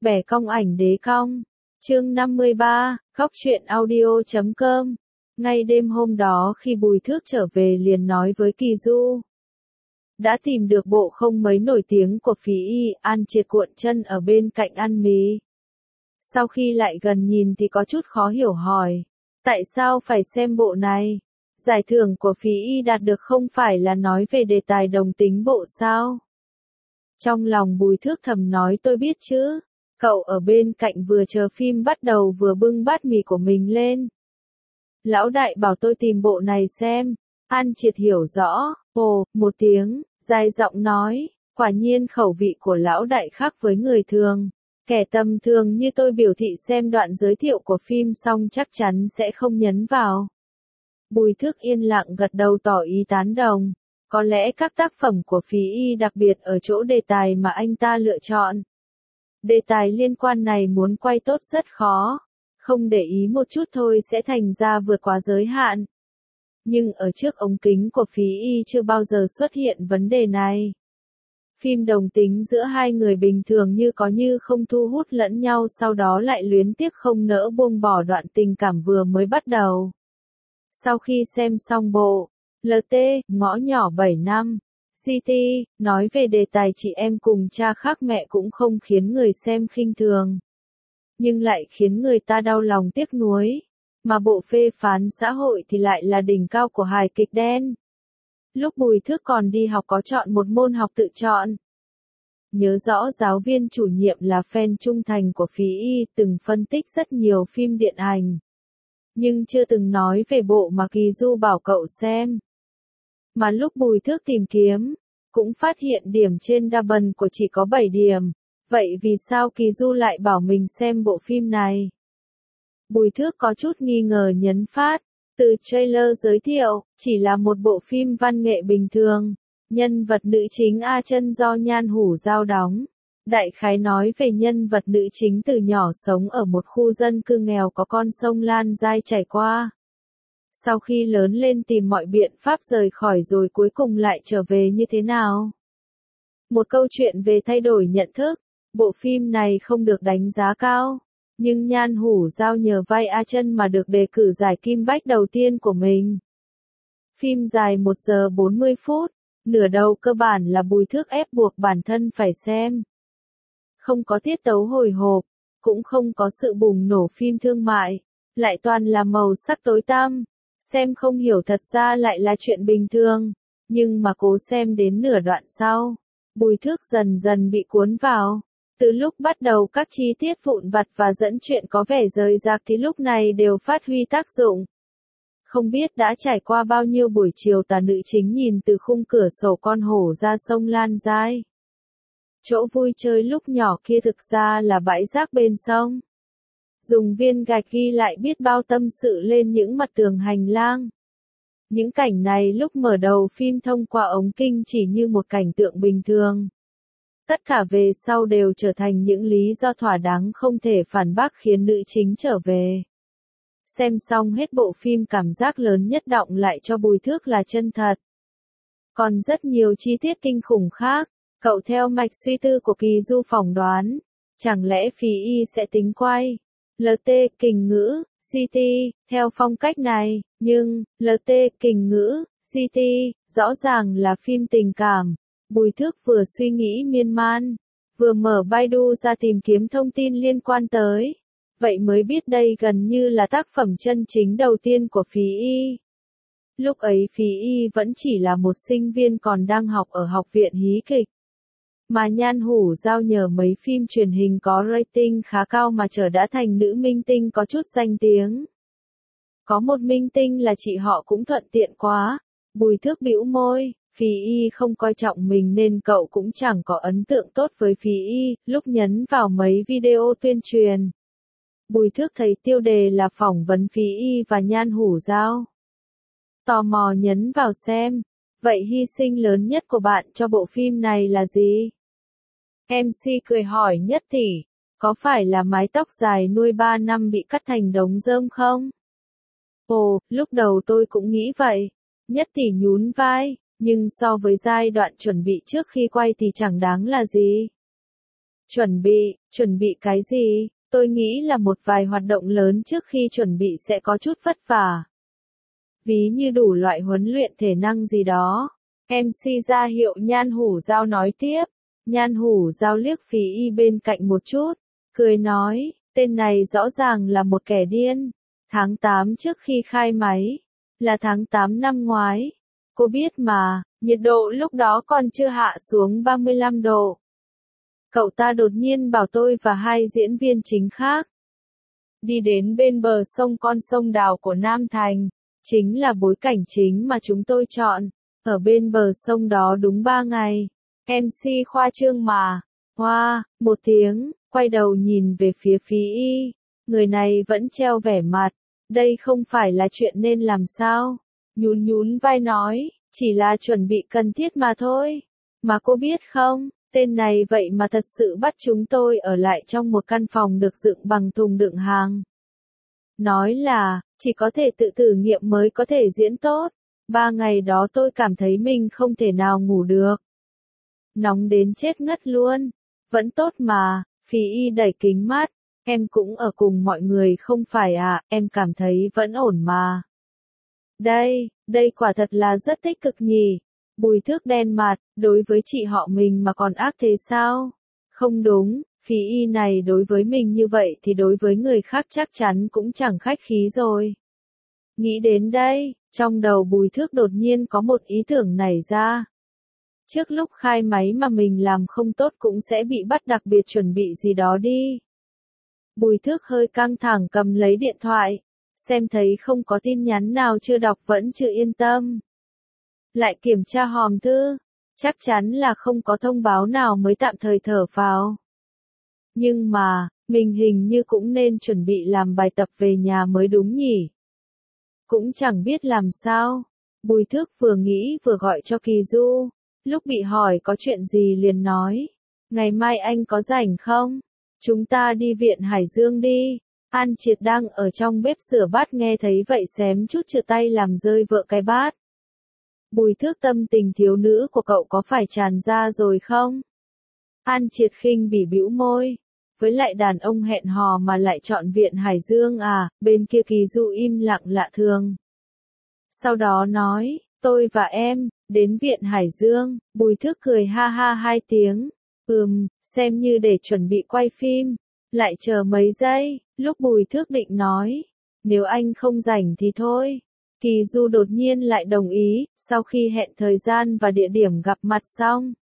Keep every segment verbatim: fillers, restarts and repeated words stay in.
Bẻ cong ảnh đế cong. Chương năm mươi ba, Góc truyện audio chấm com. Ngay đêm hôm đó khi Bùi Thước trở về liền nói với Kỳ Du. Đã tìm được bộ không mấy nổi tiếng của Phí Y, An Triệt cuộn chân ở bên cạnh ăn mì. Sau khi lại gần nhìn thì có chút khó hiểu hỏi. Tại sao phải xem bộ này? Giải thưởng của Phí Y đạt được không phải là nói về đề tài đồng tính bộ sao? Trong lòng Bùi Thước thầm nói tôi biết chứ. Cậu ở bên cạnh vừa chờ phim bắt đầu vừa bưng bát mì của mình lên. Lão đại bảo tôi tìm bộ này xem. An Triệt hiểu rõ, ồ, một tiếng, dài giọng nói, quả nhiên khẩu vị của lão đại khác với người thường. Kẻ tầm thường như tôi biểu thị xem đoạn giới thiệu của phim xong chắc chắn sẽ không nhấn vào. Bùi Thước yên lặng gật đầu tỏ ý tán đồng. Có lẽ các tác phẩm của Phí Y đặc biệt ở chỗ đề tài mà anh ta lựa chọn. Đề tài liên quan này muốn quay tốt rất khó. Không để ý một chút thôi sẽ thành ra vượt quá giới hạn. Nhưng ở trước ống kính của Phí Y chưa bao giờ xuất hiện vấn đề này. Phim đồng tính giữa hai người bình thường như có như không thu hút lẫn nhau sau đó lại luyến tiếc không nỡ buông bỏ đoạn tình cảm vừa mới bắt đầu. Sau khi xem xong bộ lờ tê, ngõ nhỏ bảy năm, xê tê, nói về đề tài chị em cùng cha khác mẹ cũng không khiến người xem khinh thường. Nhưng lại khiến người ta đau lòng tiếc nuối. Mà bộ phê phán xã hội thì lại là đỉnh cao của hài kịch đen. Lúc Bùi Thước còn đi học có chọn một môn học tự chọn. Nhớ rõ giáo viên chủ nhiệm là fan trung thành của Phí Y, từng phân tích rất nhiều phim điện ảnh. Nhưng chưa từng nói về bộ mà Kỳ Du bảo cậu xem. Mà lúc Bùi Thước tìm kiếm, cũng phát hiện điểm trên Double của chỉ có bảy điểm. Vậy vì sao Kỳ Du lại bảo mình xem bộ phim này? Bùi Thước có chút nghi ngờ nhấn phát. Từ trailer giới thiệu, chỉ là một bộ phim văn nghệ bình thường. Nhân vật nữ chính A Chân do Nhan Hủ Giao đóng. Đại khái nói về nhân vật nữ chính từ nhỏ sống ở một khu dân cư nghèo có con sông Lan Giai chảy qua. Sau khi lớn lên tìm mọi biện pháp rời khỏi rồi cuối cùng lại trở về như thế nào? Một câu chuyện về thay đổi nhận thức. Bộ phim này không được đánh giá cao. Nhưng Nhan Hủ Giao nhờ vai A Chân mà được đề cử giải Kim Bách đầu tiên của mình. Phim dài một giờ bốn mươi phút. Nửa đầu cơ bản là Bùi Thước ép buộc bản thân phải xem. Không có tiết tấu hồi hộp, cũng không có sự bùng nổ phim thương mại, lại toàn là màu sắc tối tăm. Xem không hiểu thật ra lại là chuyện bình thường, nhưng mà cố xem đến nửa đoạn sau, Bùi Thước dần dần bị cuốn vào. Từ lúc bắt đầu các chi tiết vụn vặt và dẫn chuyện có vẻ rời rạc thì lúc này đều phát huy tác dụng. Không biết đã trải qua bao nhiêu buổi chiều tà nữ chính nhìn từ khung cửa sổ con hổ ra sông Lan Giai. Chỗ vui chơi lúc nhỏ kia thực ra là bãi rác bên sông. Dùng viên gạch ghi lại biết bao tâm sự lên những mặt tường hành lang. Những cảnh này lúc mở đầu phim thông qua ống kinh chỉ như một cảnh tượng bình thường. Tất cả về sau đều trở thành những lý do thỏa đáng không thể phản bác khiến nữ chính trở về. Xem xong hết bộ phim cảm giác lớn nhất đọng lại cho Bùi Thước là chân thật. Còn rất nhiều chi tiết kinh khủng khác, cậu theo mạch suy tư của Kỳ Du phỏng đoán. Chẳng lẽ Phí Y sẽ tính quay lờ tê kình ngữ, xê tê, theo phong cách này, nhưng, lờ tê kình ngữ, xê tê, rõ ràng là phim tình cảm. Bùi Thước vừa suy nghĩ miên man, vừa mở Baidu ra tìm kiếm thông tin liên quan tới. Vậy mới biết đây gần như là tác phẩm chân chính đầu tiên của Phí Y. Lúc ấy Phí Y vẫn chỉ là một sinh viên còn đang học ở học viện hí kịch. Mà Nhan Hủ Giao nhờ mấy phim truyền hình có rating khá cao mà trở đã thành nữ minh tinh có chút danh tiếng. Có một minh tinh là chị họ cũng thuận tiện quá. Bùi Thước bĩu môi. Phí Y không coi trọng mình nên cậu cũng chẳng có ấn tượng tốt với Phí Y. Lúc nhấn vào mấy video tuyên truyền, Bùi Thước thấy tiêu đề là phỏng vấn Phí Y và Nhan Hủ Giao. Tò mò nhấn vào xem. Vậy hy sinh lớn nhất của bạn cho bộ phim này là gì? em xê cười hỏi Nhất Tỷ, có phải là mái tóc dài nuôi ba năm bị cắt thành đống rơm không? Ồ, lúc đầu tôi cũng nghĩ vậy. Nhất Tỷ nhún vai, nhưng so với giai đoạn chuẩn bị trước khi quay thì chẳng đáng là gì. Chuẩn bị, chuẩn bị cái gì? Tôi nghĩ là một vài hoạt động lớn trước khi chuẩn bị sẽ có chút vất vả. Ví như đủ loại huấn luyện thể năng gì đó. em xê ra hiệu Nhan Hủ Giao nói tiếp. Nhan Hủ Giao liếc Phí Y bên cạnh một chút, cười nói, tên này rõ ràng là một kẻ điên. Tháng tám trước khi khai máy, là tháng tám năm ngoái. Cô biết mà, nhiệt độ lúc đó còn chưa hạ xuống ba mươi lăm độ. Cậu ta đột nhiên bảo tôi và hai diễn viên chính khác đi đến bên bờ sông con sông Đào của Nam Thành. Chính là bối cảnh chính mà chúng tôi chọn. Ở bên bờ sông đó đúng ba ngày. em xê khoa trương mà. Hoa, một tiếng, quay đầu nhìn về phía Phí Y. Người này vẫn treo vẻ mặt. Đây không phải là chuyện nên làm sao. Nhún nhún vai nói, chỉ là chuẩn bị cần thiết mà thôi. Mà cô biết không, tên này vậy mà thật sự bắt chúng tôi ở lại trong một căn phòng được dựng bằng thùng đựng hàng. Nói là, chỉ có thể tự thử nghiệm mới có thể diễn tốt. Ba ngày đó tôi cảm thấy mình không thể nào ngủ được. Nóng đến chết ngất luôn. Vẫn tốt mà, Phí Y đẩy kính mắt. Em cũng ở cùng mọi người không phải à, em cảm thấy vẫn ổn mà. Đây, đây quả thật là rất tích cực nhỉ. Bùi Thước đen mặt, đối với chị họ mình mà còn ác thế sao? Không đúng, Phí Y này đối với mình như vậy thì đối với người khác chắc chắn cũng chẳng khách khí rồi. Nghĩ đến đây, trong đầu Bùi Thước đột nhiên có một ý tưởng nảy ra. Trước lúc khai máy mà mình làm không tốt cũng sẽ bị bắt đặc biệt chuẩn bị gì đó đi. Bùi Thước hơi căng thẳng cầm lấy điện thoại, xem thấy không có tin nhắn nào chưa đọc vẫn chưa yên tâm. Lại kiểm tra hòm thư, chắc chắn là không có thông báo nào mới tạm thời thở phào. Nhưng mà, mình hình như cũng nên chuẩn bị làm bài tập về nhà mới đúng nhỉ. Cũng chẳng biết làm sao. Bùi Thước vừa nghĩ vừa gọi cho Kỳ Du. Lúc bị hỏi có chuyện gì liền nói. Ngày mai anh có rảnh không? Chúng ta đi viện Hải Dương đi. An Triệt đang ở trong bếp rửa bát nghe thấy vậy xém chút trượt tay làm rơi vỡ cái bát. Bùi Thước tâm tình thiếu nữ của cậu có phải tràn ra rồi không? An Triệt khinh bỉ bĩu môi. Với lại đàn ông hẹn hò mà lại chọn viện Hải Dương à, bên kia Kỳ Du im lặng lạ thường. Sau đó nói, tôi và em, đến viện Hải Dương, Bùi Thước cười ha ha hai tiếng. Ừm, xem như để chuẩn bị quay phim. Lại chờ mấy giây, lúc Bùi Thước định nói, nếu anh không rảnh thì thôi. Kỳ Du đột nhiên lại đồng ý, sau khi hẹn thời gian và địa điểm gặp mặt xong.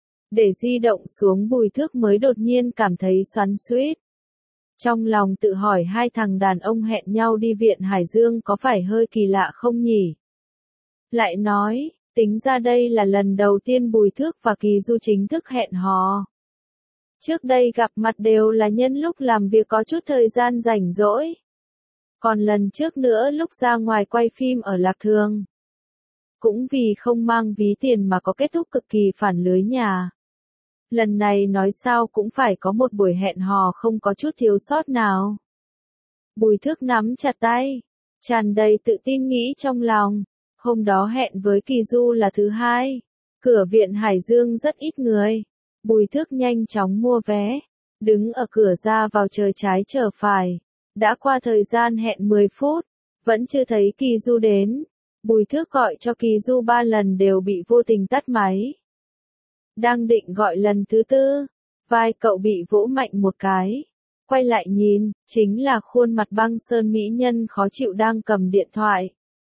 Để di động xuống Bùi Thước mới đột nhiên cảm thấy xoắn xuýt. Trong lòng tự hỏi hai thằng đàn ông hẹn nhau đi viện Hải Dương có phải hơi kỳ lạ không nhỉ? Lại nói, tính ra đây là lần đầu tiên Bùi Thước và Kỳ Du chính thức hẹn hò. Trước đây gặp mặt đều là nhân lúc làm việc có chút thời gian rảnh rỗi. Còn lần trước nữa lúc ra ngoài quay phim ở Lạc Thường. Cũng vì không mang ví tiền mà có kết thúc cực kỳ phản lưới nhà. Lần này nói sao cũng phải có một buổi hẹn hò không có chút thiếu sót nào. Bùi Thước nắm chặt tay, tràn đầy tự tin nghĩ trong lòng. Hôm đó hẹn với Kỳ Du là thứ hai. Cửa viện Hải Dương rất ít người. Bùi Thước nhanh chóng mua vé. Đứng ở cửa ra vào chờ trái chờ phải. Đã qua thời gian hẹn mười phút. Vẫn chưa thấy Kỳ Du đến. Bùi Thước gọi cho Kỳ Du ba lần đều bị vô tình tắt máy. Đang định gọi lần thứ tư. Vai cậu bị vỗ mạnh một cái. Quay lại nhìn, chính là khuôn mặt băng sơn mỹ nhân khó chịu đang cầm điện thoại.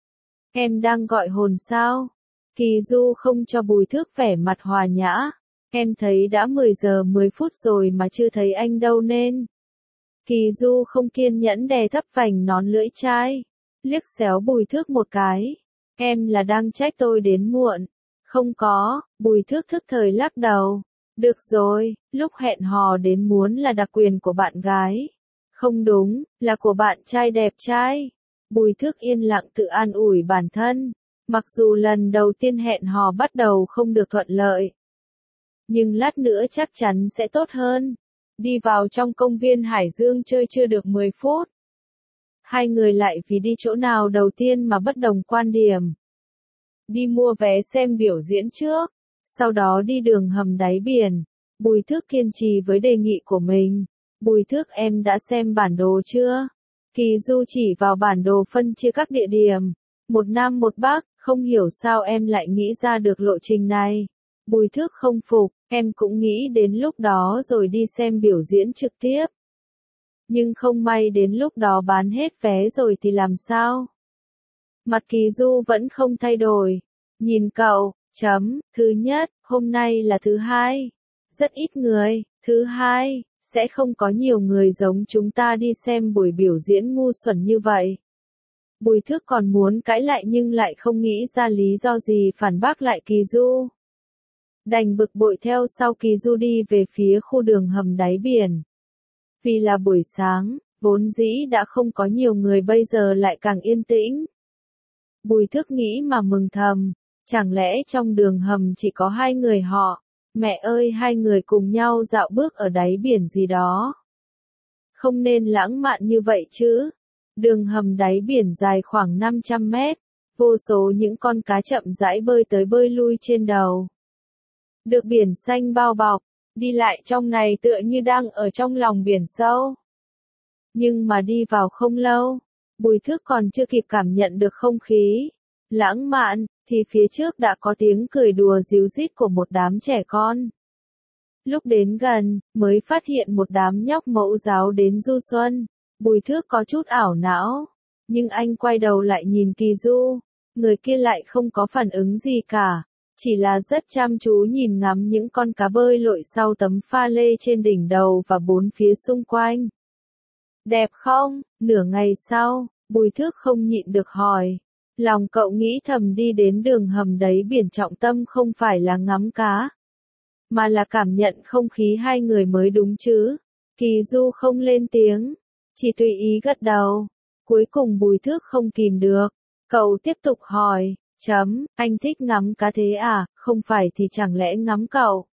Em đang gọi hồn sao? Kỳ Du không cho Bùi Thước vẻ mặt hòa nhã. Em thấy đã mười giờ mười phút rồi mà chưa thấy anh đâu nên. Kỳ Du không kiên nhẫn đè thấp vành nón lưỡi chai. Liếc xéo Bùi Thước một cái. Em là đang trách tôi đến muộn. Không có, Bùi Thước thức thời lắc đầu. Được rồi, lúc hẹn hò đến muốn là đặc quyền của bạn gái. Không đúng, là của bạn trai đẹp trai. Bùi Thước yên lặng tự an ủi bản thân. Mặc dù lần đầu tiên hẹn hò bắt đầu không được thuận lợi. Nhưng lát nữa chắc chắn sẽ tốt hơn. Đi vào trong công viên Hải Dương chơi chưa được mười phút. Hai người lại vì đi chỗ nào đầu tiên mà bất đồng quan điểm. Đi mua vé xem biểu diễn trước. Sau đó đi đường hầm đáy biển. Bùi Thước kiên trì với đề nghị của mình. Bùi Thước, em đã xem bản đồ chưa? Kỳ Du chỉ vào bản đồ phân chia các địa điểm. Một Nam một Bắc, không hiểu sao em lại nghĩ ra được lộ trình này. Bùi Thước không phục, em cũng nghĩ đến lúc đó rồi đi xem biểu diễn trực tiếp. Nhưng không may đến lúc đó bán hết vé rồi thì làm sao? Mặt Kỳ Du vẫn không thay đổi. Nhìn cậu, chấm, thứ nhất, hôm nay là thứ hai. Rất ít người, thứ hai, sẽ không có nhiều người giống chúng ta đi xem buổi biểu diễn ngu xuẩn như vậy. Bùi Thước còn muốn cãi lại nhưng lại không nghĩ ra lý do gì phản bác lại Kỳ Du. Đành bực bội theo sau Kỳ Du đi về phía khu đường hầm đáy biển. Vì là buổi sáng, vốn dĩ đã không có nhiều người bây giờ lại càng yên tĩnh. Bùi Thước nghĩ mà mừng thầm, chẳng lẽ trong đường hầm chỉ có hai người họ, mẹ ơi hai người cùng nhau dạo bước ở đáy biển gì đó. Không nên lãng mạn như vậy chứ. Đường hầm đáy biển dài khoảng năm trăm mét, vô số những con cá chậm rãi bơi tới bơi lui trên đầu. Được biển xanh bao bọc, đi lại trong này tựa như đang ở trong lòng biển sâu. Nhưng mà đi vào không lâu, Bùi Thước còn chưa kịp cảm nhận được không khí lãng mạn, thì phía trước đã có tiếng cười đùa ríu rít của một đám trẻ con. Lúc đến gần, mới phát hiện một đám nhóc mẫu giáo đến du xuân. Bùi Thước có chút ảo não, nhưng anh quay đầu lại nhìn Kỳ Du, người kia lại không có phản ứng gì cả, chỉ là rất chăm chú nhìn ngắm những con cá bơi lội sau tấm pha lê trên đỉnh đầu và bốn phía xung quanh. Đẹp không? Nửa ngày sau, Bùi Thước không nhịn được hỏi. Lòng cậu nghĩ thầm đi đến đường hầm đáy biển trọng tâm không phải là ngắm cá, mà là cảm nhận không khí hai người mới đúng chứ. Kỳ Du không lên tiếng, chỉ tùy ý gật đầu. Cuối cùng Bùi Thước không kìm được, cậu tiếp tục hỏi, chấm, anh thích ngắm cá thế à, không phải thì chẳng lẽ ngắm cậu?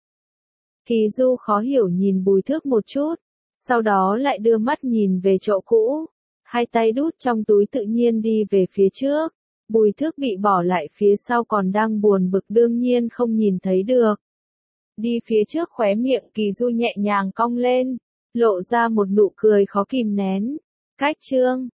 Kỳ Du khó hiểu nhìn Bùi Thước một chút, sau đó lại đưa mắt nhìn về chỗ cũ, hai tay đút trong túi tự nhiên đi về phía trước. Bùi Thước bị bỏ lại phía sau còn đang buồn bực đương nhiên không nhìn thấy được. Đi phía trước khóe miệng Kỳ Du nhẹ nhàng cong lên, lộ ra một nụ cười khó kìm nén. Cách chương